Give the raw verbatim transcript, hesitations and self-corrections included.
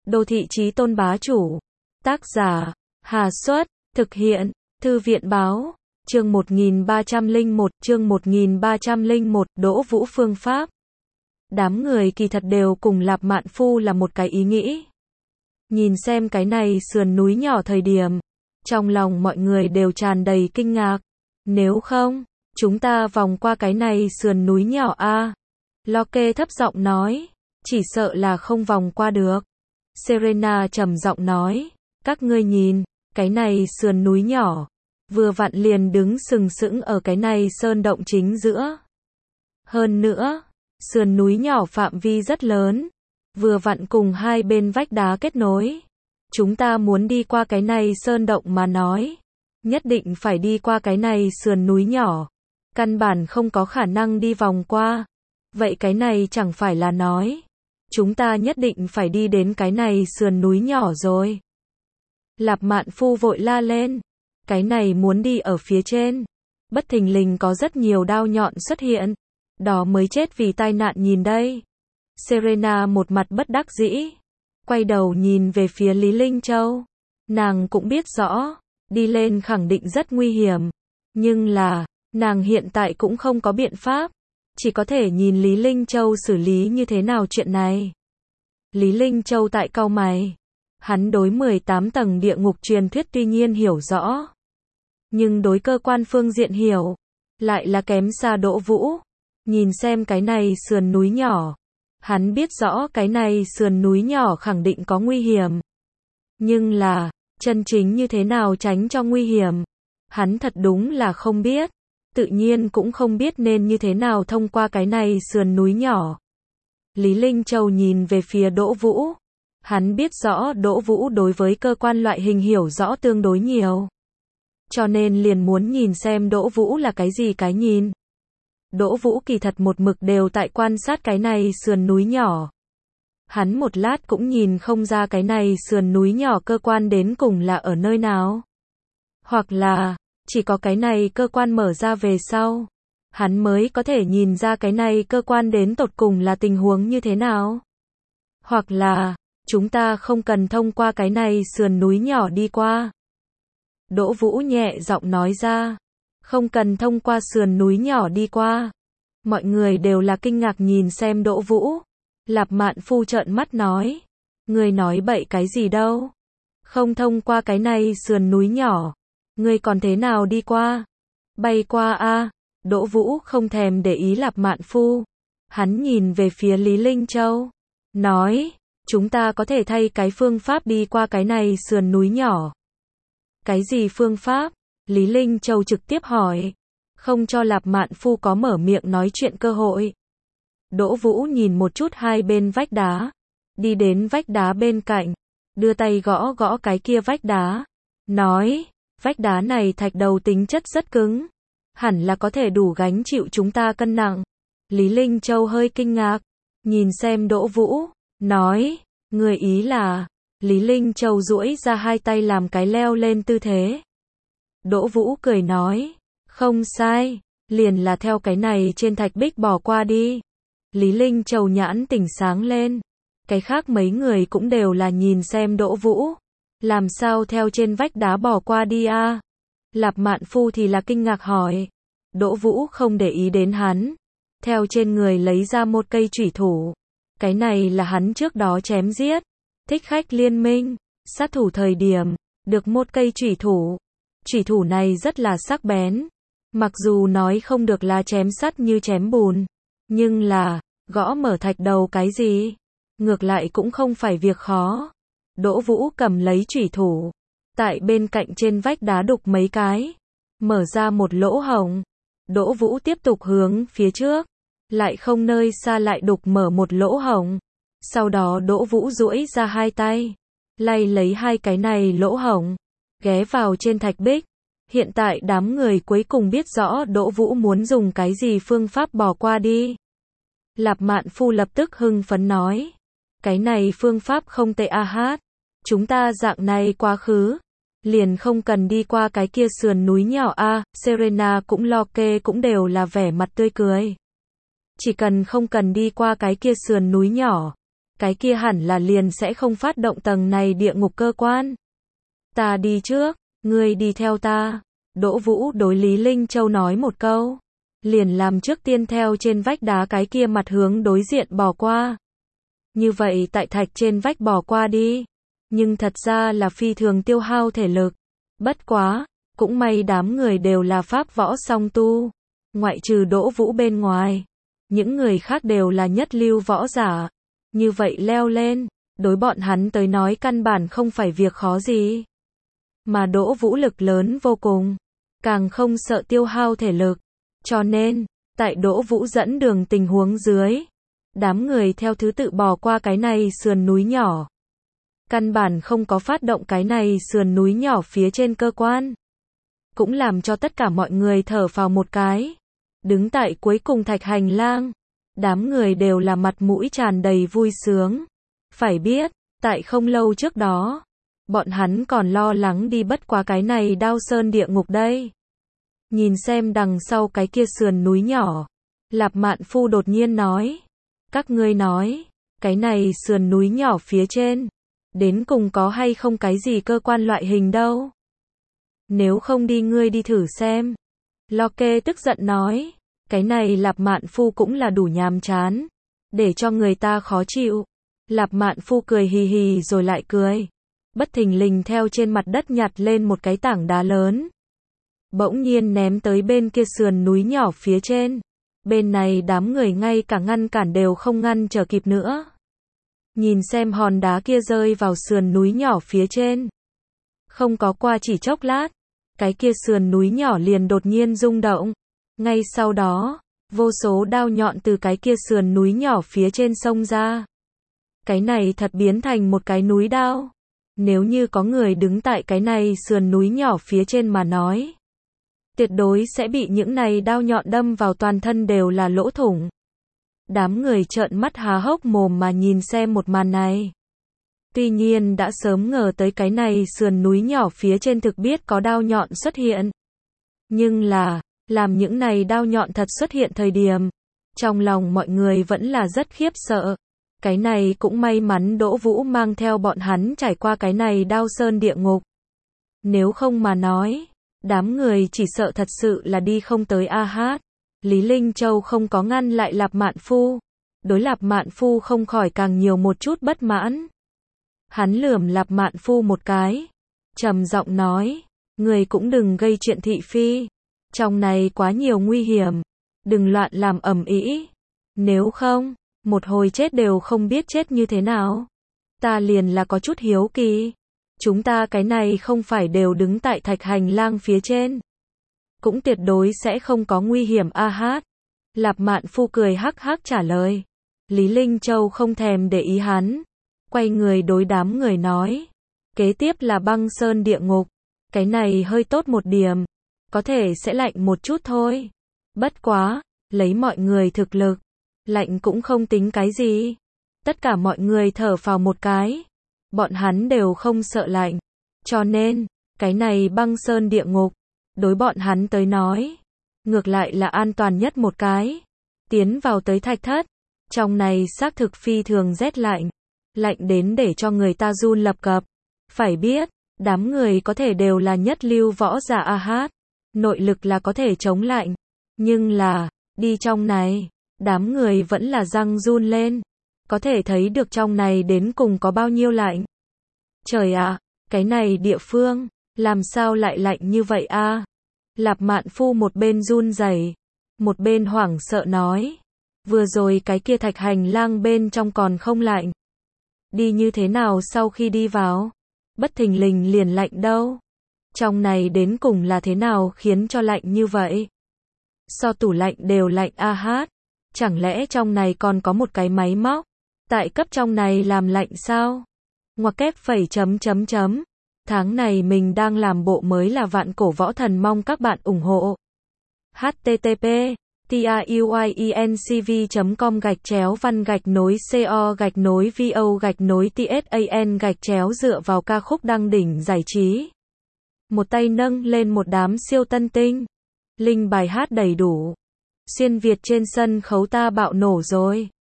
Đô thị chí tôn bá chủ. Tác giả, Hà Xuất, thực hiện, Thư viện báo, chương một nghìn ba trăm lẻ một, chương một nghìn ba trăm lẻ một, Đỗ Vũ phương pháp. Đám người kỳ thật đều cùng Lạp Mạn Phu là một cái ý nghĩ. Nhìn xem cái này sườn núi nhỏ thời điểm, trong lòng mọi người đều tràn đầy kinh ngạc. Nếu không, chúng ta vòng qua cái này sườn núi nhỏ a. Locke thấp giọng nói, chỉ sợ là không vòng qua được. Serena trầm giọng nói, các ngươi nhìn, cái này sườn núi nhỏ, vừa vặn liền đứng sừng sững ở cái này sơn động chính giữa. Hơn nữa, sườn núi nhỏ phạm vi rất lớn, vừa vặn cùng hai bên vách đá kết nối. Chúng ta muốn đi qua cái này sơn động mà nói, nhất định phải đi qua cái này sườn núi nhỏ, căn bản không có khả năng đi vòng qua. Vậy cái này chẳng phải là nói, chúng ta nhất định phải đi đến cái này sườn núi nhỏ rồi. Lạp Mạn Phu vội la lên, cái này muốn đi ở phía trên. Bất thình lình có rất nhiều đao nhọn xuất hiện, đó mới chết vì tai nạn nhìn đây. Serena một mặt bất đắc dĩ, quay đầu nhìn về phía Lý Linh Châu. Nàng cũng biết rõ, đi lên khẳng định rất nguy hiểm, nhưng là, nàng hiện tại cũng không có biện pháp, chỉ có thể nhìn Lý Linh Châu xử lý như thế nào chuyện này. Lý Linh Châu tại cau mày, hắn đối mười tám tầng địa ngục truyền thuyết tuy nhiên hiểu rõ, nhưng đối cơ quan phương diện hiểu, lại là kém xa Đỗ Vũ. Nhìn xem cái này sườn núi nhỏ, hắn biết rõ cái này sườn núi nhỏ khẳng định có nguy hiểm. Nhưng là, chân chính như thế nào tránh cho nguy hiểm, hắn thật đúng là không biết, tự nhiên cũng không biết nên như thế nào thông qua cái này sườn núi nhỏ. Lý Linh Châu nhìn về phía Đỗ Vũ, hắn biết rõ Đỗ Vũ đối với cơ quan loại hình hiểu rõ tương đối nhiều, cho nên liền muốn nhìn xem Đỗ Vũ là cái gì cái nhìn. Đỗ Vũ kỳ thật một mực đều tại quan sát cái này sườn núi nhỏ. Hắn một lát cũng nhìn không ra cái này sườn núi nhỏ cơ quan đến cùng là ở nơi nào. Hoặc là, chỉ có cái này cơ quan mở ra về sau, hắn mới có thể nhìn ra cái này cơ quan đến tột cùng là tình huống như thế nào. Hoặc là, chúng ta không cần thông qua cái này sườn núi nhỏ đi qua. Đỗ Vũ nhẹ giọng nói ra, không cần thông qua sườn núi nhỏ đi qua. Mọi người đều là kinh ngạc nhìn xem Đỗ Vũ. Lạp Mạn Phu trợn mắt nói, ngươi nói bậy cái gì đâu, không thông qua cái này sườn núi nhỏ, ngươi còn thế nào đi qua? Bay qua a. Đỗ Vũ không thèm để ý Lạp Mạn Phu, hắn nhìn về phía Lý Linh Châu, nói, chúng ta có thể thay cái phương pháp đi qua cái này sườn núi nhỏ. Cái gì phương pháp? Lý Linh Châu trực tiếp hỏi, không cho Lạp Mạn Phu có mở miệng nói chuyện cơ hội. Đỗ Vũ nhìn một chút hai bên vách đá, đi đến vách đá bên cạnh, đưa tay gõ gõ cái kia vách đá, nói, vách đá này thạch đầu tính chất rất cứng, hẳn là có thể đủ gánh chịu chúng ta cân nặng. Lý Linh Châu hơi kinh ngạc, nhìn xem Đỗ Vũ, nói, người ý là, Lý Linh Châu duỗi ra hai tay làm cái leo lên tư thế. Đỗ Vũ cười nói, không sai, liền là theo cái này trên thạch bích bỏ qua đi. Lý Linh Châu nhãn tỉnh sáng lên, cái khác mấy người cũng đều là nhìn xem Đỗ Vũ, làm sao theo trên vách đá bỏ qua đi a? À? Lạp Mạn Phu thì là kinh ngạc hỏi. Đỗ Vũ không để ý đến hắn, theo trên người lấy ra một cây chủy thủ. Cái này là hắn trước đó chém giết Thích Khách Liên Minh sát thủ thời điểm được một cây chủy thủ. Chủy thủ này rất là sắc bén, mặc dù nói không được là chém sắt như chém bùn, nhưng là gõ mở thạch đầu cái gì, ngược lại cũng không phải việc khó. Đỗ Vũ cầm lấy chủy thủ, tại bên cạnh trên vách đá đục mấy cái, mở ra một lỗ hổng. Đỗ Vũ tiếp tục hướng phía trước, lại không nơi xa lại đục mở một lỗ hổng. Sau đó Đỗ Vũ duỗi ra hai tay, lay lấy hai cái này lỗ hổng, ghé vào trên thạch bích. Hiện tại đám người cuối cùng biết rõ Đỗ Vũ muốn dùng cái gì phương pháp bỏ qua đi. Lạp Mạn Phu lập tức hưng phấn nói, cái này phương pháp không tệ a hát, chúng ta dạng này quá khứ, liền không cần đi qua cái kia sườn núi nhỏ a. À. Serena cũng Locke cũng đều là vẻ mặt tươi cười. Chỉ cần không cần đi qua cái kia sườn núi nhỏ, cái kia hẳn là liền sẽ không phát động tầng này địa ngục cơ quan. Ta đi trước, ngươi đi theo ta. Đỗ Vũ đối Lý Linh Châu nói một câu, liền làm trước tiên theo trên vách đá cái kia mặt hướng đối diện bò qua. Như vậy tại thạch trên vách bò qua đi, nhưng thật ra là phi thường tiêu hao thể lực. Bất quá, cũng may đám người đều là pháp võ song tu, ngoại trừ Đỗ Vũ bên ngoài, những người khác đều là nhất lưu võ giả. Như vậy leo lên, đối bọn hắn tới nói căn bản không phải việc khó gì. Mà Đỗ Vũ lực lớn vô cùng, càng không sợ tiêu hao thể lực. Cho nên, tại Đỗ Vũ dẫn đường tình huống dưới, đám người theo thứ tự bò qua cái này sườn núi nhỏ. Căn bản không có phát động cái này sườn núi nhỏ phía trên cơ quan. Cũng làm cho tất cả mọi người thở phào một cái. Đứng tại cuối cùng thạch hành lang, đám người đều là mặt mũi tràn đầy vui sướng. Phải biết, tại không lâu trước đó, bọn hắn còn lo lắng đi bất quá cái này Đao Sơn địa ngục đây. Nhìn xem đằng sau cái kia sườn núi nhỏ, Lạp Mạn Phu đột nhiên nói, các ngươi nói, cái này sườn núi nhỏ phía trên, đến cùng có hay không cái gì cơ quan loại hình đâu. Nếu không đi ngươi đi thử xem. Lo Kê tức giận nói, cái này Lạp Mạn Phu cũng là đủ nhàm chán, để cho người ta khó chịu. Lạp Mạn Phu cười hì hì rồi lại cười, bất thình lình theo trên mặt đất nhặt lên một cái tảng đá lớn. Bỗng nhiên ném tới bên kia sườn núi nhỏ phía trên. Bên này đám người ngay cả ngăn cản đều không ngăn trở kịp nữa. Nhìn xem hòn đá kia rơi vào sườn núi nhỏ phía trên. Không có qua chỉ chốc lát, cái kia sườn núi nhỏ liền đột nhiên rung động. Ngay sau đó, vô số đao nhọn từ cái kia sườn núi nhỏ phía trên xông ra. Cái này thật biến thành một cái núi đao. Nếu như có người đứng tại cái này sườn núi nhỏ phía trên mà nói, tuyệt đối sẽ bị những này đao nhọn đâm vào toàn thân đều là lỗ thủng. Đám người trợn mắt há hốc mồm mà nhìn xem một màn này. Tuy nhiên đã sớm ngờ tới cái này sườn núi nhỏ phía trên thực biết có đao nhọn xuất hiện. Nhưng là, làm những này đao nhọn thật xuất hiện thời điểm, trong lòng mọi người vẫn là rất khiếp sợ. Cái này cũng may mắn Đỗ Vũ mang theo bọn hắn trải qua cái này Đao Sơn địa ngục. Nếu không mà nói, đám người chỉ sợ thật sự là đi không tới a hát. Lý Linh Châu không có ngăn lại Lạp Mạn Phu. Đối Lạp Mạn Phu không khỏi càng nhiều một chút bất mãn. Hắn lườm Lạp Mạn Phu một cái, trầm giọng nói, người cũng đừng gây chuyện thị phi. Trong này quá nhiều nguy hiểm, đừng loạn làm ầm ĩ. Nếu không, một hồi chết đều không biết chết như thế nào. Ta liền là có chút hiếu kỳ. Chúng ta cái này không phải đều đứng tại thạch hành lang phía trên. Cũng tuyệt đối sẽ không có nguy hiểm a hát. Lạp Mạn Phu cười hắc hắc trả lời. Lý Linh Châu không thèm để ý hắn. Quay người đối đám người nói. Kế tiếp là băng sơn địa ngục. Cái này hơi tốt một điểm. Có thể sẽ lạnh một chút thôi. Bất quá, lấy mọi người thực lực. Lạnh cũng không tính cái gì. Tất cả mọi người thở phào một cái. Bọn hắn đều không sợ lạnh. Cho nên, cái này băng sơn địa ngục, đối bọn hắn tới nói, ngược lại là an toàn nhất một cái. Tiến vào tới thạch thất, trong này xác thực phi thường rét lạnh. Lạnh đến để cho người ta run lập cập. Phải biết, đám người có thể đều là nhất lưu võ giả a hát. Nội lực là có thể chống lạnh. Nhưng là, đi trong này, đám người vẫn là răng run lên. Có thể thấy được trong này đến cùng có bao nhiêu lạnh. Trời ạ, cái này địa phương, làm sao lại lạnh như vậy a? Lạp Mạn Phu một bên run rẩy, một bên hoảng sợ nói. Vừa rồi cái kia thạch hành lang bên trong còn không lạnh. Đi như thế nào sau khi đi vào? Bất thình lình liền lạnh đâu. Trong này đến cùng là thế nào khiến cho lạnh như vậy? So tủ lạnh đều lạnh a hát. Chẳng lẽ trong này còn có một cái máy móc? Tại cấp trong này làm lạnh sao? Ngoặc kép phẩy chấm chấm chấm. Tháng này mình đang làm bộ mới là Vạn Cổ Võ Thần, mong các bạn ủng hộ. H T T P TIUIENCV chấm com gạch chéo văn gạch nối CO gạch nối VO gạch nối TSAN gạch chéo dựa vào ca khúc đăng đỉnh giải trí. Một tay nâng lên một đám siêu tân tinh. Linh bài hát đầy đủ. Xuyên Việt trên sân khấu ta bạo nổ rồi.